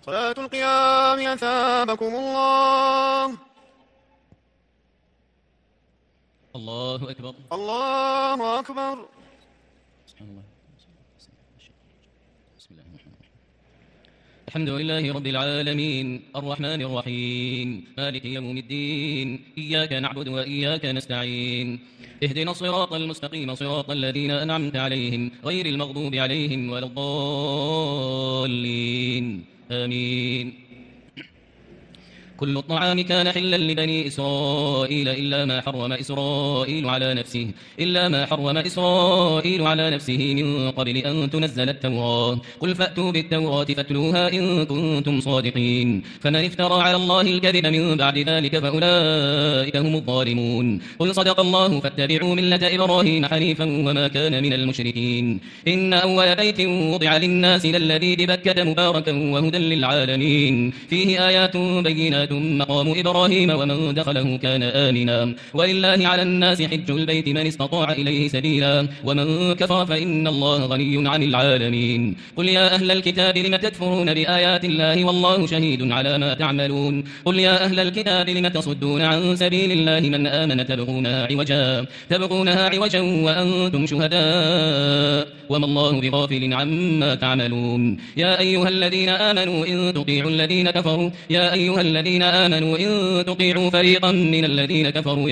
صلاة القيام أثابكم الله. الله أكبر. الله أكبر. سبحان الله. بسم الله الرحمن الرحيم. الحمد لله رب العالمين الرحمن الرحيم مالك يوم الدين إياك نعبد وإياك نستعين اهدنا الصراط المستقيم صراط الذين أنعمت عليهم غير المغضوب عليهم ولا الضالين آمين. كل الطعام كان حلا لبني إسرائيل إلا ما حرم إسرائيل على نفسه من قبل أن تنزل التوراة. قل فأتوا بالتوراة فاتلوها إن كنتم صادقين. فمن افترى على الله الكذب من بعد ذلك فأولئك هم الظالمون. قل صدق الله فاتبعوا ملة إبراهيم حنيفا وما كان من المشركين. إن أول بيت وضع للناس للذي ببكة مباركا وهدى للعالمين فيه آيات بينات مقام إبراهيم ومن دخله كان آمنا ولله على الناس حج البيت من استطاع إليه سبيلا ومن كفر فإن الله غني عن العالمين. قل يا أهل الكتاب لم تكفرون بآيات الله والله شهيد على ما تعملون. قل يا أهل الكتاب لم تصدون عن سبيل الله من آمن تبغونها عوجا وأنتم شهداء وما الله بغافل عما تعملون. يا أيها الذين آمنوا إن تطيعوا فريقا من الذين كفروا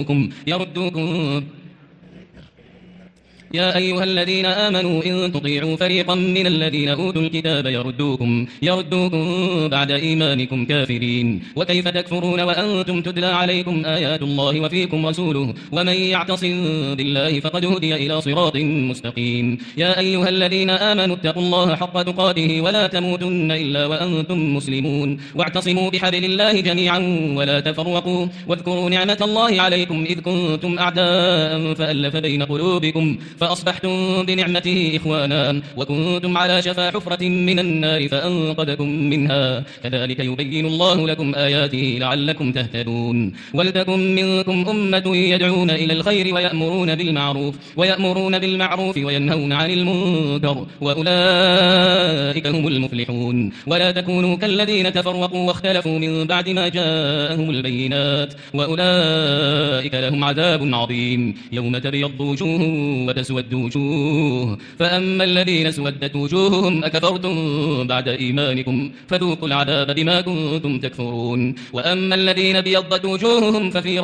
يا أيها الذين آمنوا إن تطيعوا فريقا من الذين أوتوا الكتاب يردوكم بعد إيمانكم كافرين. وكيف تكفرون وأنتم تتلى عليكم آيات الله وفيكم رسوله ومن يعتصم بالله فقد هدي إلى صراط مستقيم. يا أيها الذين آمنوا اتقوا الله حق تقاته ولا تموتن إلا وأنتم مسلمون. واعتصموا بحبل الله جميعا ولا تفرقوا. واذكروا نعمة الله عليكم إذ كنتم أعداء فألف بين قلوبكم فأصبحتم بنعمته إخوانا وكنتم على شفا حفرة من النار فأنقذكم منها. كذلك يبين الله لكم آياته لعلكم تهتدون. ولتكن منكم أمة يدعون إلى الخير ويأمرون بالمعروف وينهون عن المنكر وأولئك هم المفلحون. ولا تكونوا كالذين تفرقوا واختلفوا من بعد ما جاءهم البينات وأولئك لهم عذاب عظيم. يوم تبيض وجوه وتسود وجوه فأما الذين اسودت وجوههم أكفرتم بعد إيمانكم فذوقوا العذاب بما كنتم تكفرون. وأما الذين ابيضت وجوههم ففي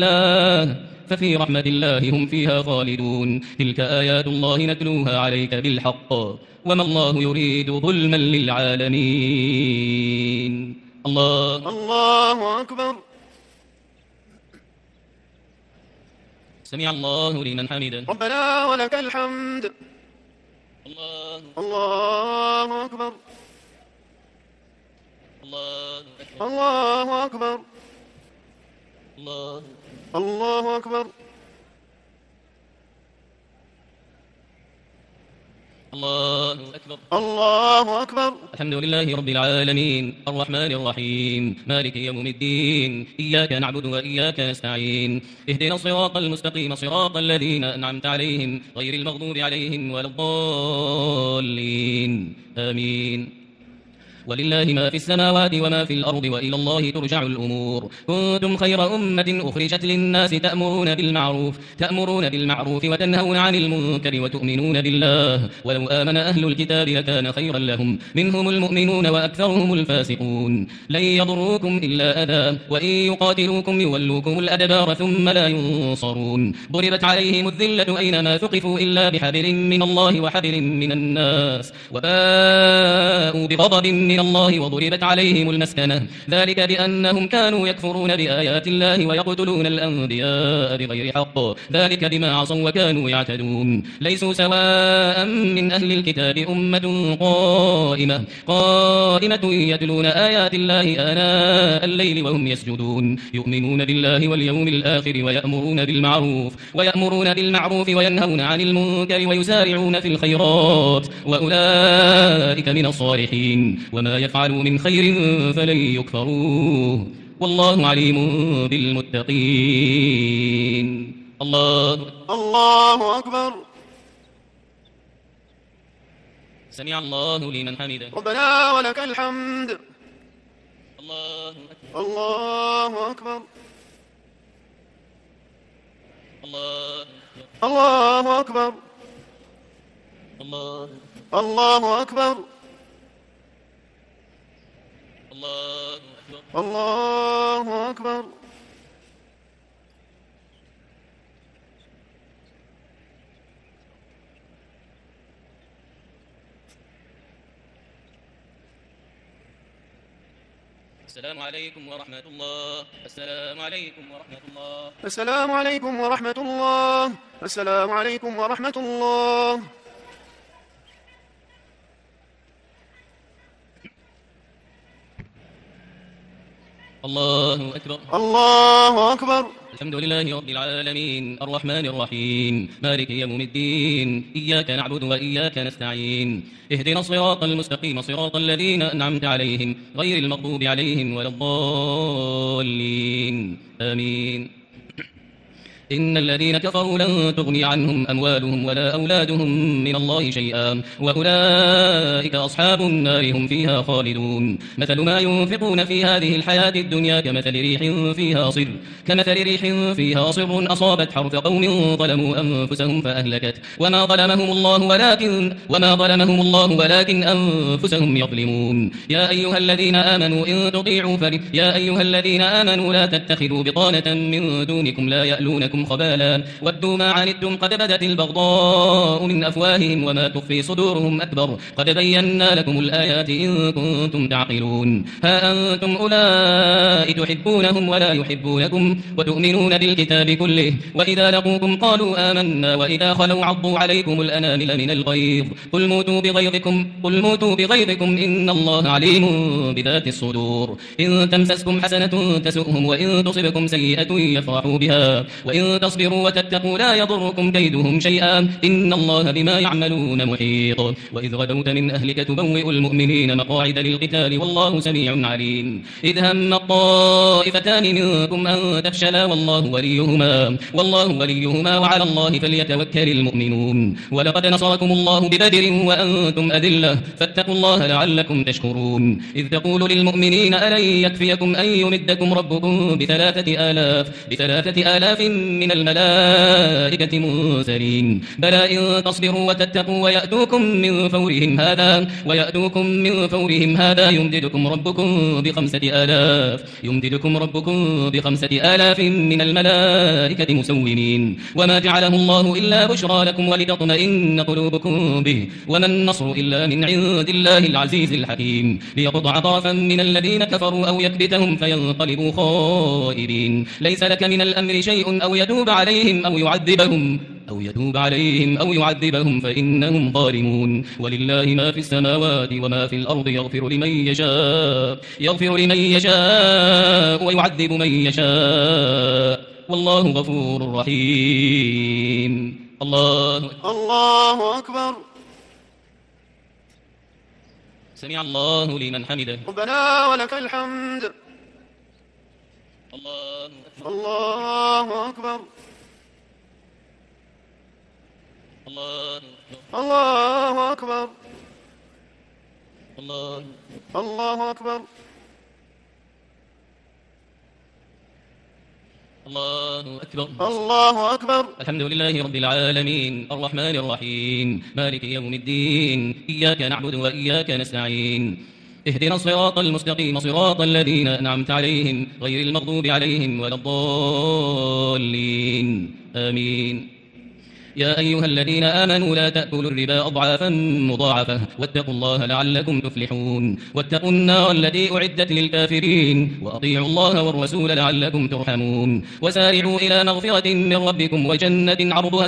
رحمة الله هم فيها خالدون. تلك آيات الله نتلوها عليك بالحق وما الله يريد ظلما للعالمين. الله أكبر. سمع الله لمن حمده. ربنا ولك الحمد. الله أكبر. الله أكبر. الله أكبر. الله أكبر. الله أكبر. الحمد لله رب العالمين الرحمن الرحيم مالك يوم الدين إياك نعبد وإياك نستعين اهدنا الصراط المستقيم صراط الذين أنعمت عليهم غير المغضوب عليهم ولا الضالين آمين. ولله ما في السماوات وما في الأرض وإلى الله ترجع الأمور. كنتم خير أمة أخرجت للناس تأمرون بالمعروف وتنهون عن المنكر وتؤمنون بالله ولو آمن أهل الكتاب لكان خيرا لهم منهم المؤمنون وأكثرهم الفاسقون. لن يضروكم إلا أذى وإن يقاتلوكم يولوكم الأدبار ثم لا ينصرون. ضربت عليهم الذلة أينما ثقفوا إلا بحبل من الله وحبل من الناس وباءوا بغضب من الله وضربت عليهم المسكنة ذلك بأنهم كانوا يكفرون بآيات الله ويقتلون الأنبياء بغير حق ذلك بما عصوا وكانوا يعتدون. ليسوا سواء من أهل الكتاب أمة قائمة يتلون آيات الله آناء الليل وهم يسجدون يؤمنون بالله واليوم الآخر ويأمرون بالمعروف وينهون عن المنكر ويسارعون في الخيرات وأولئك من الصالحين. وما يفعلوا من خير فلن يكفروه والله عليم بالمتقين. الله أكبر. سمع الله لمن حمده. ربنا ولك الحمد. الله أكبر. الله أكبر. الله أكبر. الله الله أكبر. الله أكبر. الله أكبر. السلام عليكم ورحمة الله. السلام عليكم ورحمة الله. السلام عليكم ورحمة الله. السلام عليكم ورحمة الله. الله أكبر. الله أكبر. الحمد لله رب العالمين الرحمن الرحيم مالك يوم الدين إياك نعبد وإياك نستعين اهدنا الصراط المستقيم صراط الذين أنعمت عليهم غير المغضوب عليهم ولا الضالين آمين. إن الذين كفروا لن تغني عنهم أموالهم ولا أولادهم من الله شيئا وأولئك أصحاب النار هم فيها خالدون. مثل ما ينفقون في هذه الحياة الدنيا كمثل ريح فيها صر أصابت حرث قوم ظلموا أنفسهم فأهلكت وما ظلمهم الله ولكن أنفسهم يظلمون. يا أيها الذين آمنوا لا تتخذوا بطانة من دونكم لا يألونكم خبالا ودوا ما عنتم قد بدت البغضاء من أفواههم وما تخفي صدورهم أكبر قد بينا لكم الآيات إن كنتم تعقلون. ها أنتم أولئك تحبونهم ولا يحبونكم وتؤمنون بالكتاب كله وإذا لقوكم قالوا آمنا وإذا خلوا عضوا عليكم الأنامل من الغيظ قل موتوا بغيظكم إن الله عليم بذات الصدور. إن تمسسكم حسنة تسؤهم وإن تصبكم سيئة يفرحوا بها وإن تصبروا وتتقوا لا يضركم كيدهم شيئا إن الله بما يعملون محيط. وإذ غدوت من أهلك تبوئ المؤمنين مقاعد للقتال والله سميع عليم. إذ هم الطائفتان منكم أن تفشلا والله وليهما وعلى الله فليتوكل المؤمنون. ولقد نصركم الله ببدر وأنتم أذلة فاتقوا الله لعلكم تشكرون. إذ تقول للمؤمنين ألن يكفيكم أن يمدكم ربكم بثلاثة آلاف من الملائكة منزلين بلى إن تصبروا وتتقوا ويأتوكم من فورهم هذا يمددكم ربكم بخمسة آلاف من الملائكة مسومين. وما جعله الله إلا بشرى لكم ولتطمئن قلوبكم به وما النصر إلا من عند الله العزيز الحكيم ليقطع طرفا من الذين كفروا أو يكبتهم فينقلبوا خائبين. ليس لك من الأمر شيء أو يتوب عليهم أو يعذبهم فإنهم ظالمون. ولله ما في السماوات وما في الأرض يغفر لمن يشاء ويعذب من يشاء والله غفور رحيم. الله أكبر. سمع الله لمن حمده. ربنا ولك الحمد. الله أكبر. الله أكبر. الله الله أكبر. الله أكبر. الله أكبر. الحمد لله رب العالمين الرحمن الرحيم مالك يوم الدين إياك نعبد وإياك نستعين اهدنا الصراط المستقيم صراط الذين أنعمت عليهم غير المغضوب عليهم ولا الضالين آمين. يا أيها الذين آمنوا لا تأكلوا الربا أضعافا مضاعفة واتقوا الله لعلكم تفلحون. واتقوا النار التي أعدت للكافرين وأطيعوا الله والرسول لعلكم ترحمون. وسارعوا إلى مغفرة من ربكم وجنة عرضها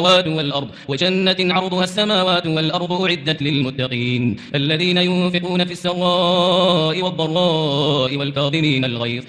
السماوات والأرض أعدت للمتقين الذين ينفقون في السراء والضراء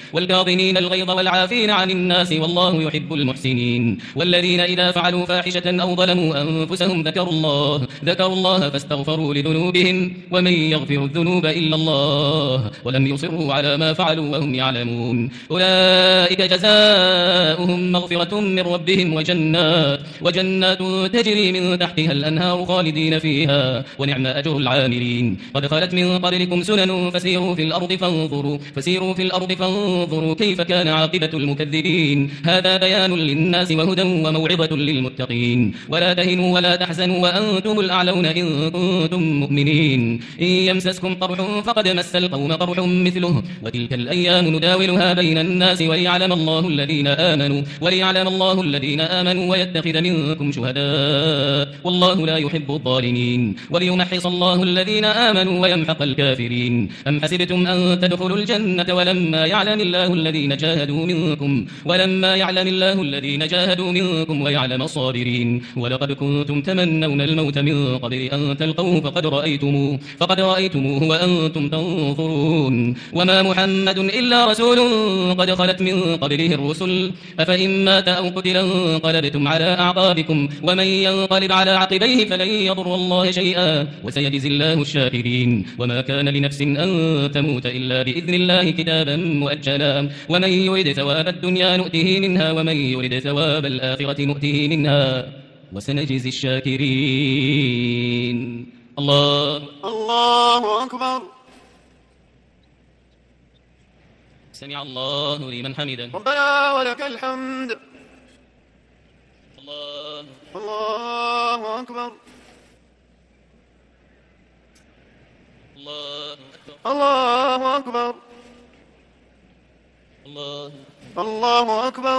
والكاظمين الغيظ والعافين عن الناس والله يحب المحسنين. والذين إذا فعلوا فاحشة ظلما أو ظلموا أنفسهم ذكروا الله فاستغفروا لذنوبهم ومن يغفر الذنوب إلا الله ولم يصروا على ما فعلوا وهم يعلمون أولئك جزاؤهم مغفرة من ربهم وجنات تجري من تحتها الأنهار خالدين فيها ونعم أجر العاملين قد خلت من قبلكم سنن فسيروا في الأرض فانظروا كيف كان عاقبة المكذبين هذا بيان للناس وهدى وموعظة للمتقين ولا تهنوا ولا تحزنوا وأنتم الأعلون إن كنتم مؤمنين إن يمسسكم قرح فقد مس القوم قرح مثله وتلك الأيام نداولها بين الناس وليعلم الله الذين آمنوا ويتخذ منكم شهداء والله لا يحب الظالمين وليمحص الله الذين آمنوا ويمحق الكافرين أم حسبتم أن تدخلوا الجنة ولما يعلم الله الذين جاهدوا منكم ويعلم الصابرين ولقد كنتم تمنون الموت من قبل أن تلقوه فقد رأيتموه وأنتم تنظرون وما محمد إلا رسول قد خلت من قبله الرسل أفإن مات أو قتل انقلبتم على أعقابكم ومن ينقلب على عقبيه فلن يضر الله شيئا وسيجزي الله الشاكرين وما كان لنفس أن تموت إلا بإذن الله كتابا مؤجلا ومن يرد ثواب الدنيا نؤته منها ومن يرد ثواب الآخرة نؤته منها وسنجزي الشاكرين الله أكبر سمع الله لمن حمده ربنا ولك الحمد الله أكبر الله أكبر الله أكبر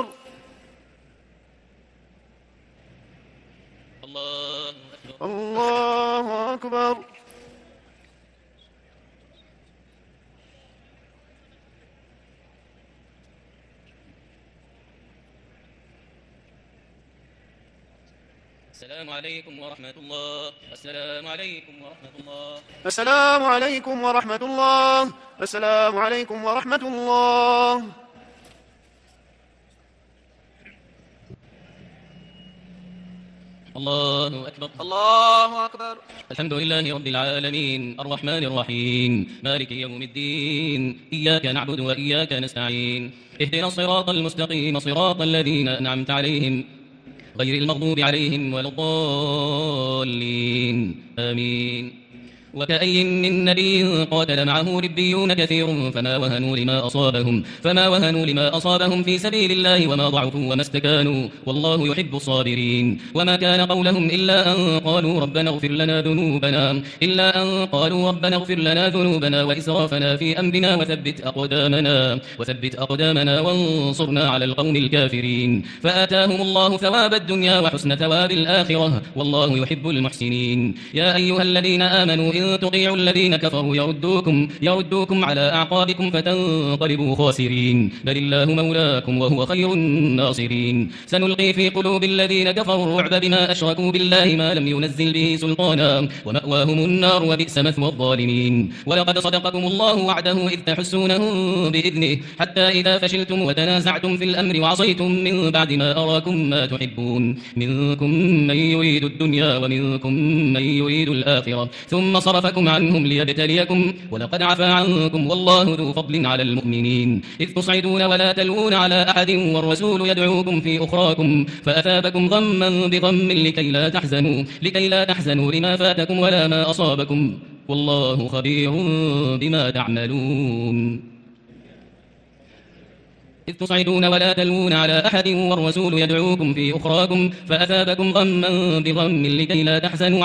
الله أكبر السلام عليكم ورحمة الله السلام عليكم ورحمة الله السلام عليكم ورحمة الله السلام عليكم ورحمة الله الله أكبر الله أكبر الحمد لله رب العالمين الرحمن الرحيم مالك يوم الدين إياك نعبد وإياك نستعين اهدنا الصراط المستقيم صراط الذين أنعمت عليهم غير المغضوب عليهم ولا الضالين آمين وكأي من نبي قاتل معه ربيون كثير فما وهنوا لما أصابهم في سبيل الله وما ضعفوا وما استكانوا والله يحب الصابرين وما كان قولهم إلا أن قالوا ربنا اغفر لنا ذنوبنا وإسرافنا في أمرنا وثبت أقدامنا وانصرنا على القوم الكافرين فآتاهم الله ثواب الدنيا وحسن ثواب الآخرة والله يحب المحسنين يا أيها الذين آمنوا إن تطيعوا الذين كفروا يردوكم على أعقابكم فتنقلبوا خاسرين بل الله مولاكم وهو خير الناصرين سنلقي في قلوب الذين كفروا الرعب بما أشركوا بالله ما لم ينزل به سلطانا ومأواهم النار وبئس مثوى الظالمين ولقد صدقكم الله وعده إذ تحسونهم بإذنه حتى إذا فشلتم وتنازعتم في الأمر وعصيتم من بعد ما أراكم ما تحبون منكم من يريد الدنيا ومنكم من يريد الآخرة ثم صرفكم عنهم ليبتليكم ولقد عفا عنكم والله ذو فضل على المؤمنين إذ تصعدون ولا تلوون على أحد والرسول يدعوكم في أخراكم فأثابكم غما بغم لكي لا تحزنوا لما فاتكم ولا ما أصابكم والله خبير بما تعملون إذ تصعدون ولا تلوون على أحد والرسول يدعوكم في أخراكم فأثابكم غما بغم لكي لا تحزنوا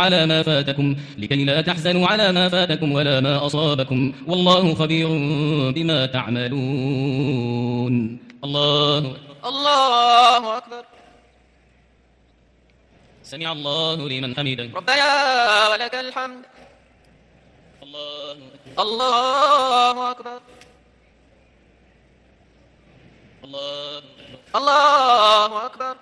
على ما فاتكم ولا ما أصابكم والله خبير بما تعملون الله أكبر سمع الله لمن حمده ربنا ولك الحمد الله أكبر الله أكبر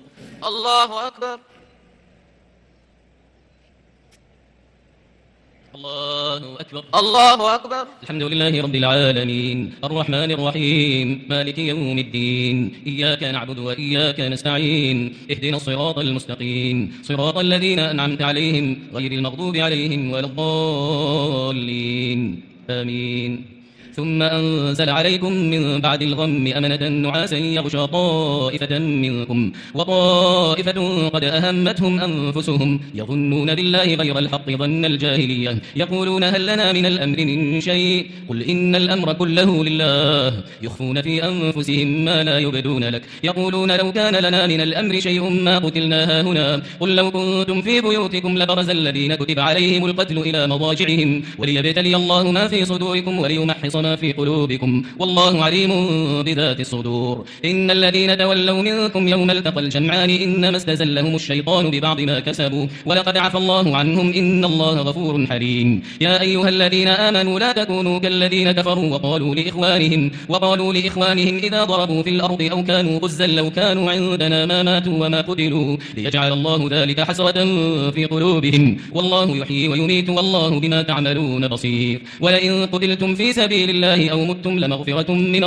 الله أكبر الله أكبر. الله أكبر. الحمد لله رب العالمين الرحمن الرحيم مالك يوم الدين إياك نعبد وإياك نستعين اهدنا الصراط المستقيم صراط الذين أنعمت عليهم غير المغضوب عليهم ولا الضالين آمين. ثم أنزل عليكم من بعد الغم أمنة نعاسا يغشى طائفة منكم وطائفة قد أهمتهم أنفسهم يظنون بالله غير الحق ظن الجاهلية يقولون هل لنا من الأمر من شيء قل إن الأمر كله لله يخفون في أنفسهم ما لا يبدون لك يقولون لو كان لنا من الأمر شيء ما قتلنا هاهنا قل لو كنتم في بيوتكم لبرز الذين كتب عليهم القتل إلى مضاجعهم وليبتلي الله ما في صدوركم وليمحص ما في قلوبكم والله عليم بذات الصدور. إن الذين تولوا منكم يوم التقى الجمعان إنما استزلهم الشيطان ببعض ما كسبوا ولقد عفى الله عنهم إن الله غفور حليم. يا أيها الذين آمنوا لا تكونوا كالذين كفروا وقالوا لإخوانهم إذا ضربوا في الأرض أو كانوا غزا لو كانوا عندنا ما ماتوا وما قتلوا ليجعل الله ذلك حسرة في قلوبهم والله يحيي ويميت والله بما تعملون بصير. ولئن قتلتم في سبيل الله أو متم لمغفرة من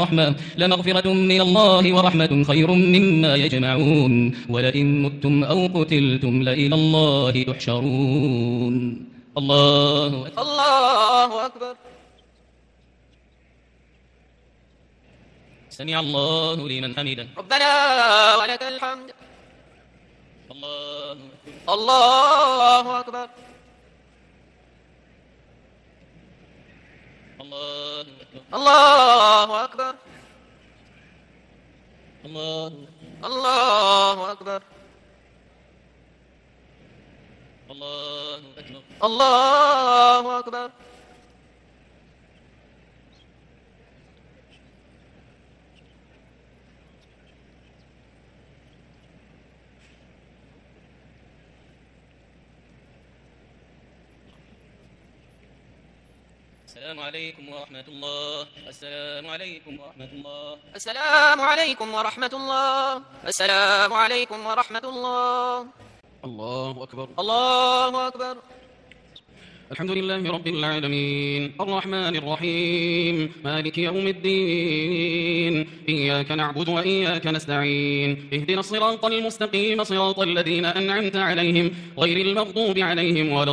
الله ورحمة خير مما يجمعون ولئن متم أو قتلتم لإلى الله تحشرون. الله أكبر. الله أكبر. سمع الله لمن حمده ربنا ولك الحمد. الله أكبر. الله أكبر. الله أكبر. الله الله أكبر. الله أكبر. الله أكبر. السلام عليكم ورحمة الله. السلام عليكم ورحمة الله. السلام عليكم ورحمة الله. السلام عليكم ورحمة الله. الله أكبر. الله أكبر. الحمد لله رب العالمين الرحمن الرحيم مالك يوم الدين إياك نعبد وإياك نستعين اهدنا الصراط المستقيم صراط الذين أنعمت عليهم غير المغضوب عليهم ولا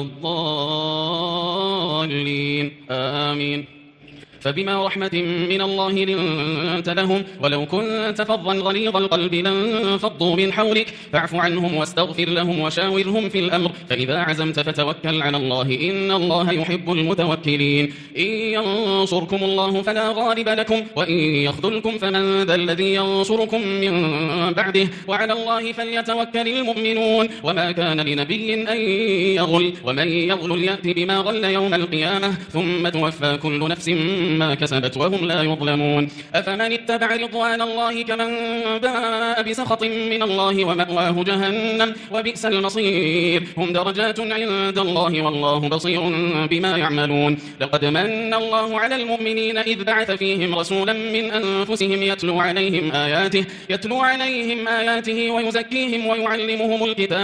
الضالين آمين. فبما رحمة من الله لنت لهم ولو كنت فظا غليظ القلب لانفضوا من حولك فاعف عنهم واستغفر لهم وشاورهم في الأمر فإذا عزمت فتوكل على الله إن الله يحب المتوكلين. إن ينصركم الله فلا غالب لكم وإن يخذلكم فمن ذا الذي ينصركم من بعده وعلى الله فليتوكل المؤمنون. وما كان لنبي أن يغل ومن يغل يأتي بما غل يوم القيامة ثم توفى كل نفس ما كسبت وهم لا يظلمون. أفمن اتبع رضوان الله كمن باء بسخط من الله ومأواه جهنم وبئس المصير. هم درجات عند الله والله بصير بما يعملون. لقد من الله على المؤمنين إذ بعث فيهم رسولا من أنفسهم يتلو عليهم آياته ويزكيهم ويعلمهم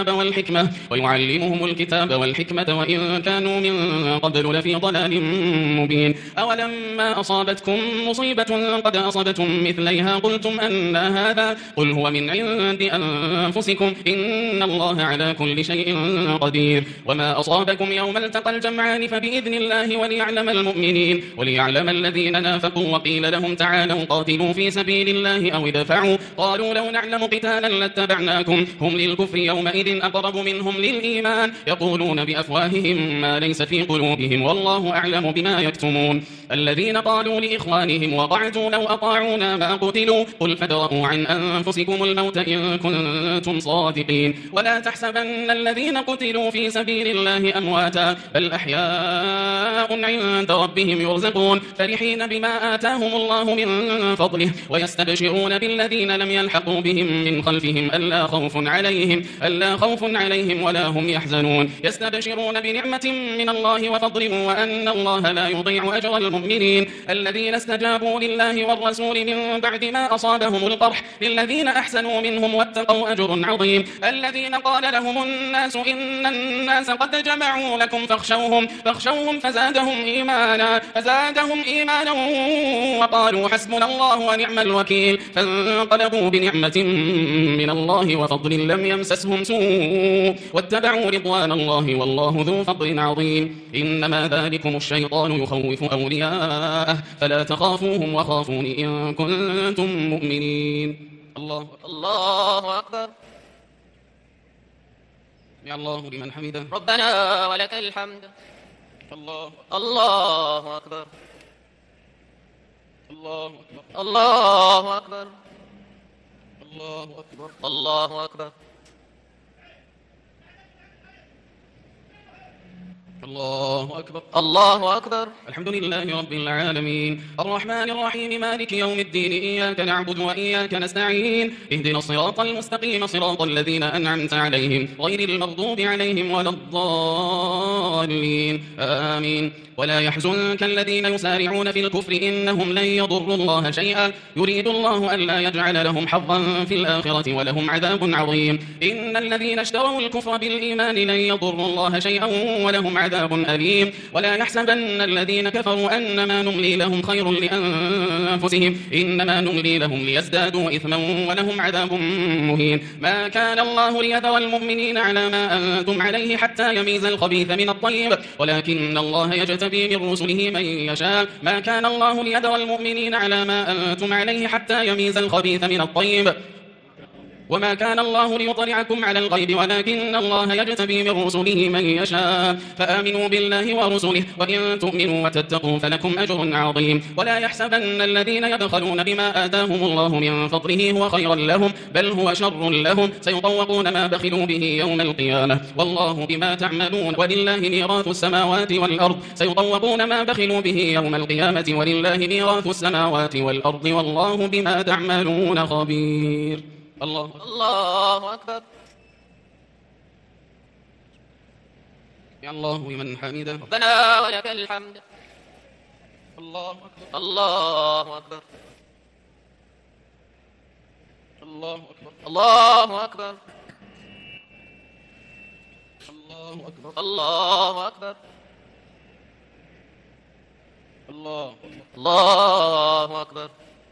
الكتاب والحكمة وإن كانوا من قبل لفي ضلال مبين. أولما أصابتكم مصيبة قد أصبتم مثليها قلتم أن هذا قل هو من عند أنفسكم إن الله على كل شيء قدير. وما أصابكم يوم التقى الجمعان فبإذن الله وليعلم الذين نافقوا وقيل لهم تعالوا قاتلوا في سبيل الله أو ادفعوا قالوا لو نعلم قتالا لاتبعناكم هم للكفر يومئذ أقرب منهم للإيمان يقولون بأفواههم ما ليس في قلوبهم والله أعلم بما يكتمون. الذين قالوا لإخوانهم وقعدوا لو أطاعونا ما قتلوا قل فادرءوا عن أنفسكم الموت إن كنتم صادقين. ولا تحسبن الذين قتلوا في سبيل الله أمواتا بل أحياء عند ربهم يرزقون فرحين بما آتاهم الله من فضله ويستبشرون بالذين لم يلحقوا بهم من خلفهم ألا خوف عليهم ولا هم يحزنون. يستبشرون بنعمة من الله وفضل وأن الله لا يضيع أجر المؤمنين. المتقين الذين استجابوا لله والرسول من بعد ما أصابهم القرح للذين أحسنوا منهم واتقوا أجر عظيم الذين قال لهم الناس إن الناس قد جمعوا لكم فاخشوهم فزادهم إيمانا وقالوا حسبنا الله ونعم الوكيل فانقلبوا بنعمة من الله وفضل لم يمسسهم سوء واتبعوا رضوان الله والله ذو فضل عظيم إنما ذلكم الشيطان يخوف أولياءه فلا تخافوهم وخافون إن كنتم مؤمنين. الله أكبر. يا الله لمن حمده. ربنا ولك الحمد. الله أكبر. الله أكبر. الله أكبر. الله أكبر. الله أكبر. الله أكبر. الله أكبر. الحمد لله رب العالمين الرحمن الرحيم مالك يوم الدين إياك نعبد وإياك نستعين اهدنا الصراط المستقيم صراط الذين أنعمت عليهم غير المغضوب عليهم ولا الضالين آمين. ولا يحزنك الذين يسارعون في الكفر إنهم لن يضروا الله شيئا يريد الله ألا يجعل لهم حظا في الآخرة ولهم عذاب عظيم. إن الذين اشتروا الكفر بالإيمان لن يضروا الله شيئا ولهم عذاب أليم. ولا يحسبن الذين كفروا أنما نملي لهم خير لأنفسهم إنما نملي لهم ليزدادوا إثما ولهم عذاب مهين. ما كان الله ليذر المؤمنين على ما أنتم عليه حتى يميز الخبيث من الطيب ولكن الله يجتبي من رسله من يشاء. ما كان الله ليذر المؤمنين على ما أنتم عليه حتى يميز الخبيث من الطيب وما كان الله ليطلعكم على الغيب ولكن الله يجتبي من رسله من يشاء. فآمنوا بالله ورسله وإن تؤمنوا وتتقوا فلكم أجر عظيم. ولا يحسبن الذين يبخلون بما آتاهم الله من فضله هو خيرا لهم بل هو شر لهم سيطوقون ما بخلوا به يوم القيامة والله بما تعملون ولله ميراث السماوات والأرض سيطوقون ما بخلوا به يوم القيامة ولله ميراث السماوات والأرض والله بما تعملون خبير. الله أكبر. يا الله لمن حمده. ربنا ولك الحمد. الله أكبر. الله أكبر. الله أكبر. الله أكبر. الله أكبر. الله أكبر. الله أكبر.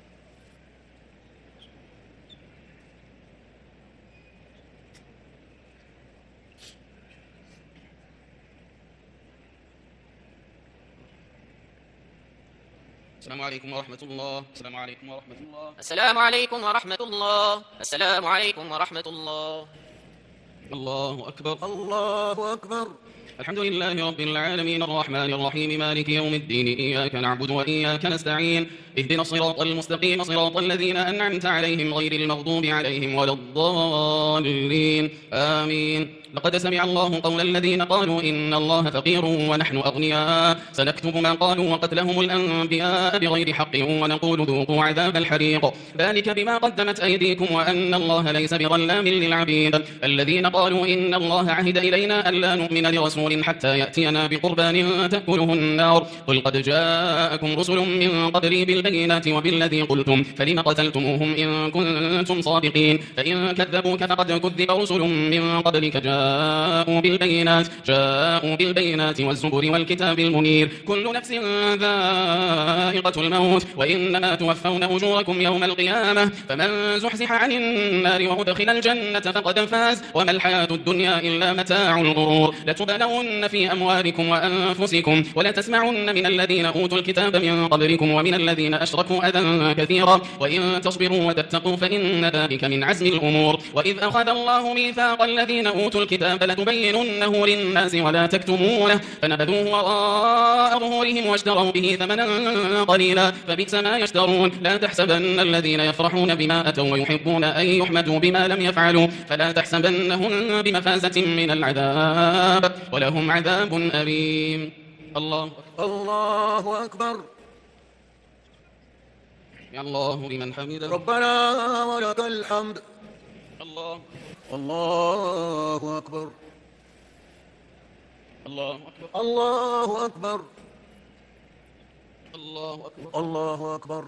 السلام عليكم ورحمة الله. السلام عليكم ورحمة الله. السلام عليكم ورحمة الله. السلام عليكم ورحمة الله. الله أكبر. الله أكبر. الحمد لله رب العالمين الرحمن الرحيم مالك يوم الدين إياك نعبد وإياك نستعين اهدنا الصراط المستقيم صراط الذين أنعمت عليهم غير المغضوب عليهم ولا الضالين آمين. لقد سمع الله قول الذين قالوا إن الله فقير ونحن أغنياء سنكتب ما قالوا وقتلهم الأنبياء بغير حق ونقول ذوقوا عذاب الحريق ذلك بما قدمت أيديكم وأن الله ليس بظلام للعبيد. الذين قالوا إن الله عهد إلينا ألا نؤمن لرسول حتى يأتينا بقربان تأكله النار قل قد جاءكم رسل من قبلي بالبينات وبالذي قلتم فلم قتلتموهم إن كنتم صادقين فإن كذبوك فقد كذب رسل من قبلك جاءوا بالبينات والزبر والكتاب المنير كل نفس ذائقة الموت وإنما توفون أجوركم يوم القيامة فمن زحزح عن النار وأدخل الجنة فقد فاز وما الحياة الدنيا إلا متاع الغرور. لتبلون في أموالكم وأنفسكم ولتسمعن من الذين أوتوا الكتاب من قبلكم ومن الذين أشركوا أذى كثيرا وإن تصبروا وتتقوا فإن ذلك من عزم الأمور. وإذ أخذ الله ميثاق الذين أوتوا الكتاب لتبيننه للناس ولا تكتمونه فنبذوه وراء ظهورهم واشتروا به ثمنا قليلا فبئس ما يشترون. لا تحسبن الذين يفرحون بما أتوا ويحبون أن يحمدوا بما لم يفعلوا فلا تحسبنهم بمفازة من العذاب ولهم عذاب أليم. الله أكبر. يا الله لمن حمده. ربنا ولك الحمد. الله أكبر. الله أكبر. الله أكبر. الله أكبر. الله أكبر.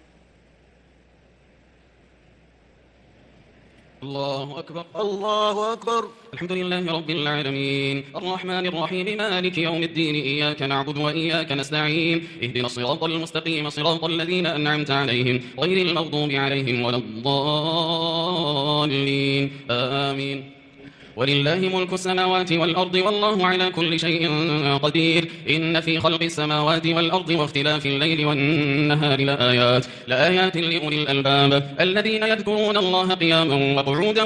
الله أكبر. الله أكبر. الحمد لله رب العالمين الرحمن الرحيم مالك يوم الدين إياك نعبد وإياك نستعين اهدنا الصراط المستقيم صراط الذين أنعمت عليهم غير المغضوب عليهم ولا الضالين آمين. ولله ملك السماوات والأرض والله على كل شيء قدير إن في خلق السماوات والأرض واختلاف الليل والنهار لآيات لأولي الألباب الذين يذكرون الله قياما وقعودا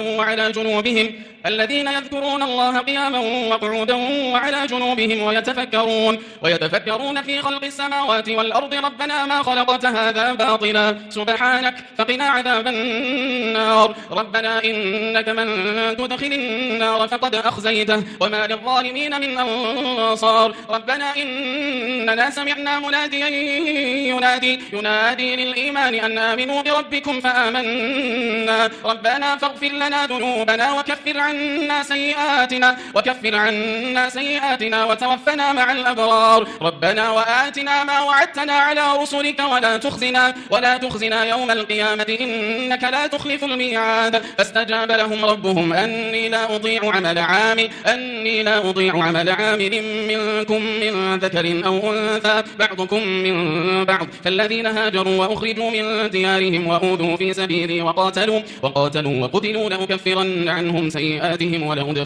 وعلى جنوبهم ويتفكرون في خلق السماوات والأرض ربنا ما خلقت هذا باطلا سبحانك فقنا عذاب النار ربنا إنك من تدخل النار فقد أخزيته وما للظالمين من أنصار ربنا إننا سمعنا مناديا ينادي للإيمان أن آمنوا بربكم فآمنا ربنا فاغفر لنا ذنوبنا وكفر عنا سيئاتنا وتوفنا مع الأبرار ربنا وآتنا ما وعدتنا على رسلك ولا تخزنا يوم القيامة إنك لا تخلف الميعاد فاستجاب لهم ربهم أني لا أضيع عمل عامل منكم من ذكر أو أنثى بعضكم من بعض فالذين هاجروا وأخرجوا من ديارهم وأوذوا في سبيلي وقاتلوا وقتلوا لأكفرن عنهم سيئاتهم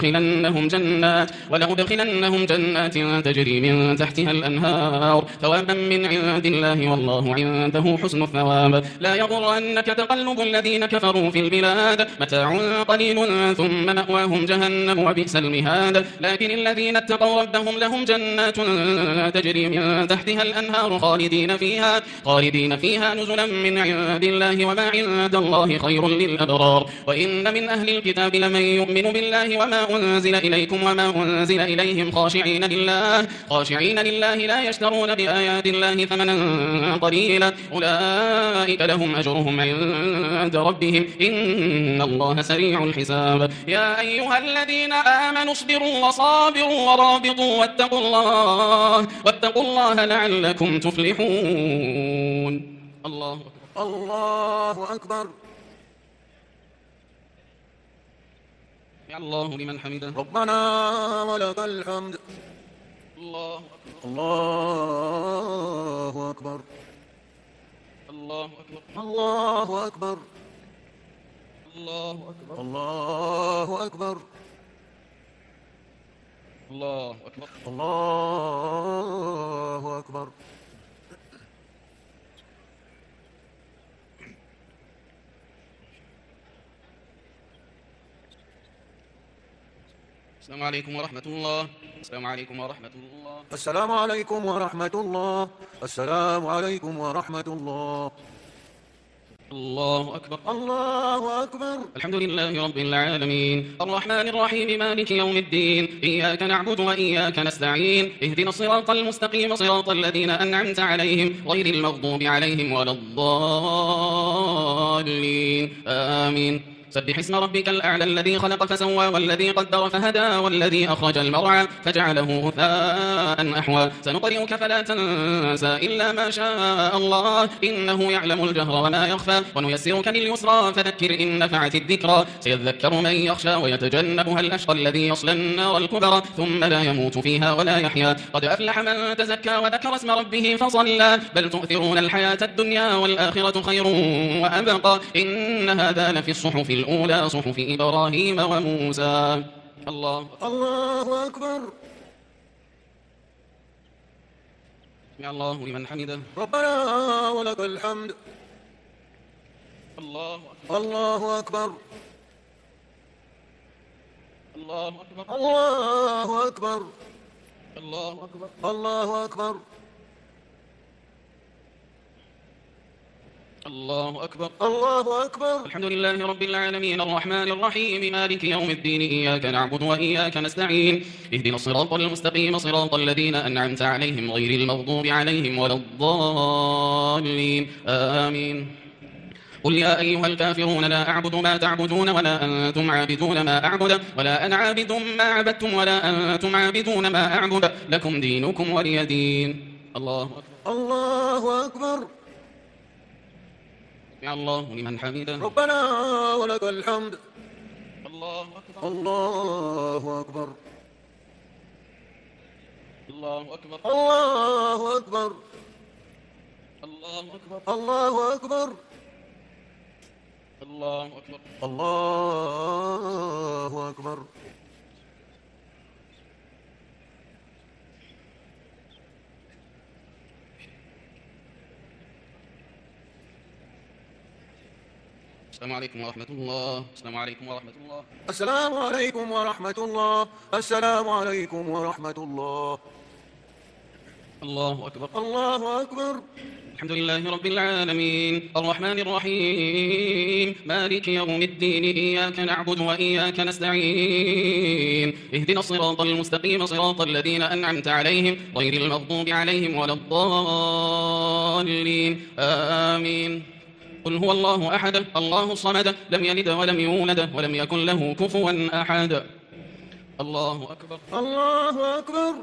ولأدخلنهم جنات تجري من تحتها الأنهار ثوابا من عند الله والله عنده حسن الثواب لا يغرنك تقلب الذين كفروا في البلاد متاع قليل ثم مأواهم جهنم وبئس المهاد لكن الذين اتقوا ربهم لهم جنات تجري من تحتها الأنهار خالدين فيها نزلا من عند الله وما عند الله خير للأبرار وإن من أهل الكتاب لمن يؤمن بالله وما أنزل إليكم وما أنزل إليهم خاشعين لله لا يشترون بآيات الله ثمنا قليلا أولئك لهم أجرهم عند ربهم إن الله سريع الحساب يا أيها الذين آمنوا اصبروا وصابروا ورابطوا واتقوا الله لعلكم تفلحون الله أكبر. الله أكبر. يا الله لمن حمده ربنا ولك الحمد. الله أكبر. الله أكبر. الله أكبر. الله أكبر. الله أكبر. الله أكبر. الله أكبر. الله أكبر. السلام عليكم ورحمة الله. السلام عليكم ورحمة الله. السلام عليكم ورحمة الله. السلام عليكم ورحمة الله. الله أكبر. الله أكبر. الحمد لله رب العالمين الرحمن الرحيم مالك يوم الدين إياك نعبد وإياك نستعين اهدنا الصراط المستقيم صراط الذين أنعمت عليهم غير المغضوب عليهم ولا الضالين آمين سبح اسم ربك الأعلى الذي خلق فسوى والذي قدر فهدى والذي أخرج المرعى فجعله غثاء أحوى سنقرئك فلا تنسى إلا ما شاء الله إنه يعلم الجهر وما يخفى ونيسرك لليسرى فذكر إن نفعت الذكرى سيذكر من يخشى ويتجنبها الأشقى الذي يصلى النار الكبرى ثم لا يموت فيها ولا يحيا قد أفلح من تزكى وذكر اسم ربه فصلى بل تؤثرون الحياة الدنيا والآخرة خير وأبقى إن هذا لفي الصحف الأولى صحف إبراهيم وموسى الله أكبر. يا الله لمن حمده ربنا ولك الحمد. الله أكبر. الله أكبر. الله أكبر. الله أكبر. الله أكبر. الله أكبر. الله أكبر. الله أكبر. الحمد لله رب العالمين الرحمن الرحيم مالك يوم الدين إياك نعبد وإياك نستعين اهدنا الصراط المستقيم صراط الذين أنعمت عليهم غير المغضوب عليهم ولا الضالين آمين قل يا أيها الكافرون لا أعبد ما تعبدون ولا أنتم عابدون ما أعبد ولا أنا عابد ما عبدتم ولا أنتم عابدون ما أعبد لكم دينكم ولي دين الله أكبر. الله أكبر. سمع الله لمن حمده. ربنا ولك الحمد. الله أكبر. الله أكبر. الله أكبر. الله أكبر. الله أكبر. الله أكبر. الله أكبر. الله أكبر. السلام عليكم ورحمة الله. السلام عليكم ورحمة الله. السلام عليكم ورحمة الله. السلام عليكم ورحمة الله. الله أكبر. الله أكبر. الحمد لله رب العالمين الرحمن الرحيم مالك يوم الدين إياك نعبد وإياك نستعين اهدنا الصراط المستقيم صراط الذين أنعمت عليهم غير المغضوب عليهم ولا الضالين آمين. قل هو الله أحد الله الصمد لم يلد ولم يولد ولم يكن له كفوا أحد. الله أكبر. الله أكبر.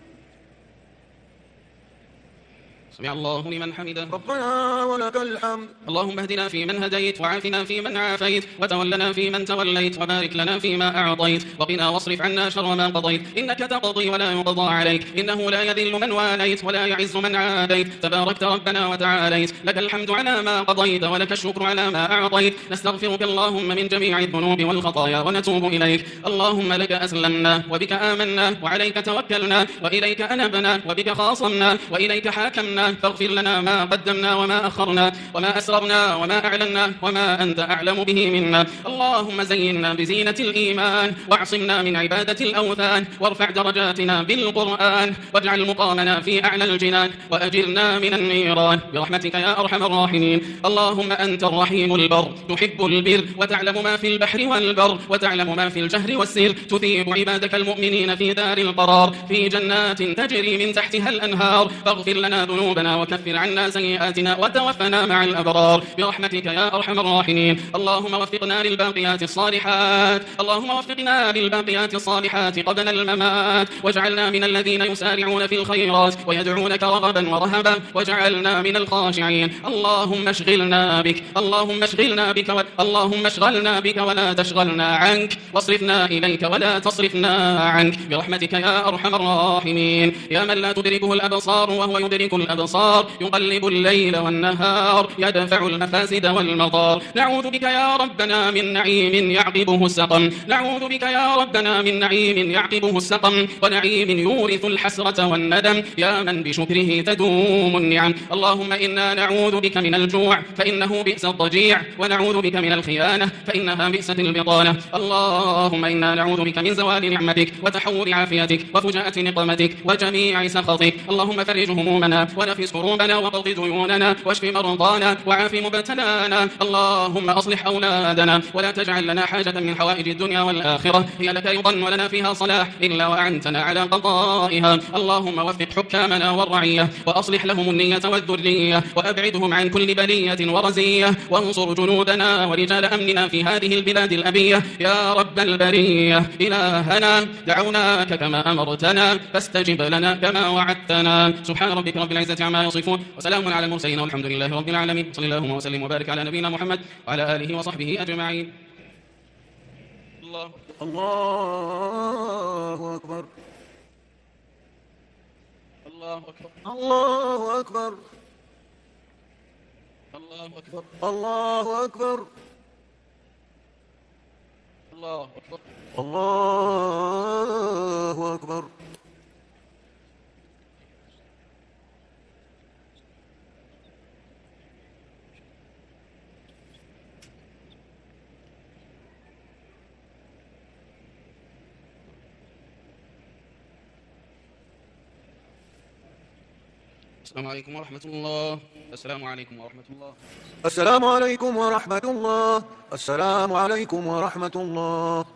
سمع الله لمن حمده. ربنا ولك الحمد. اللهم اهدنا فيمن هديت وعافنا فيمن عافيت وتولنا فيمن توليت وبارك لنا فيما أعطيت وقنا واصرف عنا شر ما قضيت إنك تقضي ولا يقضى عليك إنه لا يذل من واليت ولا يعز من عاديت تباركت ربنا وتعاليت لك الحمد على ما قضيت ولك الشكر على ما أعطيت نستغفرك اللهم من جميع الذنوب والخطايا ونتوب إليك. اللهم لك أسلمنا وبك آمنا وعليك توكلنا وإليك أنبنا وبك خاصمنا وإليك حاكمنا فاغفر لنا ما قدمنا وما أخرنا وما أسررنا وما أعلنا وما أنت أعلم به منا. اللهم زينا بزينة الإيمان واعصمنا من عبادة الأوثان وارفع درجاتنا بالقرآن واجعل مقامنا في أعلى الجنان وأجرنا من النيران برحمتك يا أرحم الراحمين. اللهم أنت الرحيم البر تحب البر وتعلم ما في البحر والبر وتعلم ما في الجهر والسر تثيب عبادك المؤمنين في دار القرار في جنات تجري من تحتها الأنهار فاغفر لنا ذنوبنا وكفر عنا سيئاتنا وتوفنا مع الأبرار برحمتك يا أرحم الراحمين. اللهم وفقنا للباقيات الصالحات اللهم وفقنا للباقيات الصالحات قبل الممات واجعلنا من الذين يسارعون في الخيرات ويدعونك رغبا ورهبا واجعلنا من الخاشعين. اللهم اشغلنا بك اللهم اشغلنا بك اللهم اشغلنا بك ولا تشغلنا عنك واصرفنا إليك ولا تصرفنا عنك برحمتك يا أرحم الراحمين. يا من لا تدركه الأبصار وهو يدرك الأبصار يقلب الليل والنهار يدفع المفاسد والمضار نعوذ بك يا ربنا من نعيم يعقبه السقم نعوذ بك يا ربنا من نعيم يعقبه السقم ونعيم يورث الحسرة والندم يا من بشكره تدوم النعم. اللهم إنا نعوذ بك من الجوع فإنه بئس الضجيع ونعوذ بك من الخيانة فإنها بئست البطانة. اللهم إنا نعوذ بك من زوال نعمتك وتحول عافيتك وفجاءة نقمتك وجميع سخطك. اللهم فرج همومنا ونفس كروبنا وقض ديوننا واشف مرضانا وعاف مبتلانا. اللهم أصلح أولادنا ولا تجعل لنا حاجة من حوائج الدنيا والآخرة هي لك رضا ولنا فيها صلاح إلا وأعنتنا على قضائها. اللهم وفق حكامنا والرعية وأصلح لهم النية والذرية وأبعدهم عن كل بلية ورزية وانصر جنودنا ورجال أمننا في هذه البلاد الأبية يا رب البرية. إلهنا دعوناك كما أمرتنا فاستجب لنا كما وعدتنا. سبحان ربك رب العزة عما يصفون وسلام على المرسلين والحمد لله رب العالمين. صلى الله وسلم وبارك على نبينا محمد وعلى آله وصحبه أجمعين. الله أكبر. الله أكبر. الله أكبر. الله أكبر. الله أكبر. الله أكبر. الله أكبر. السلام عليكم ورحمة الله. السلام عليكم ورحمة الله. السلام عليكم ورحمة الله. السلام عليكم ورحمة الله.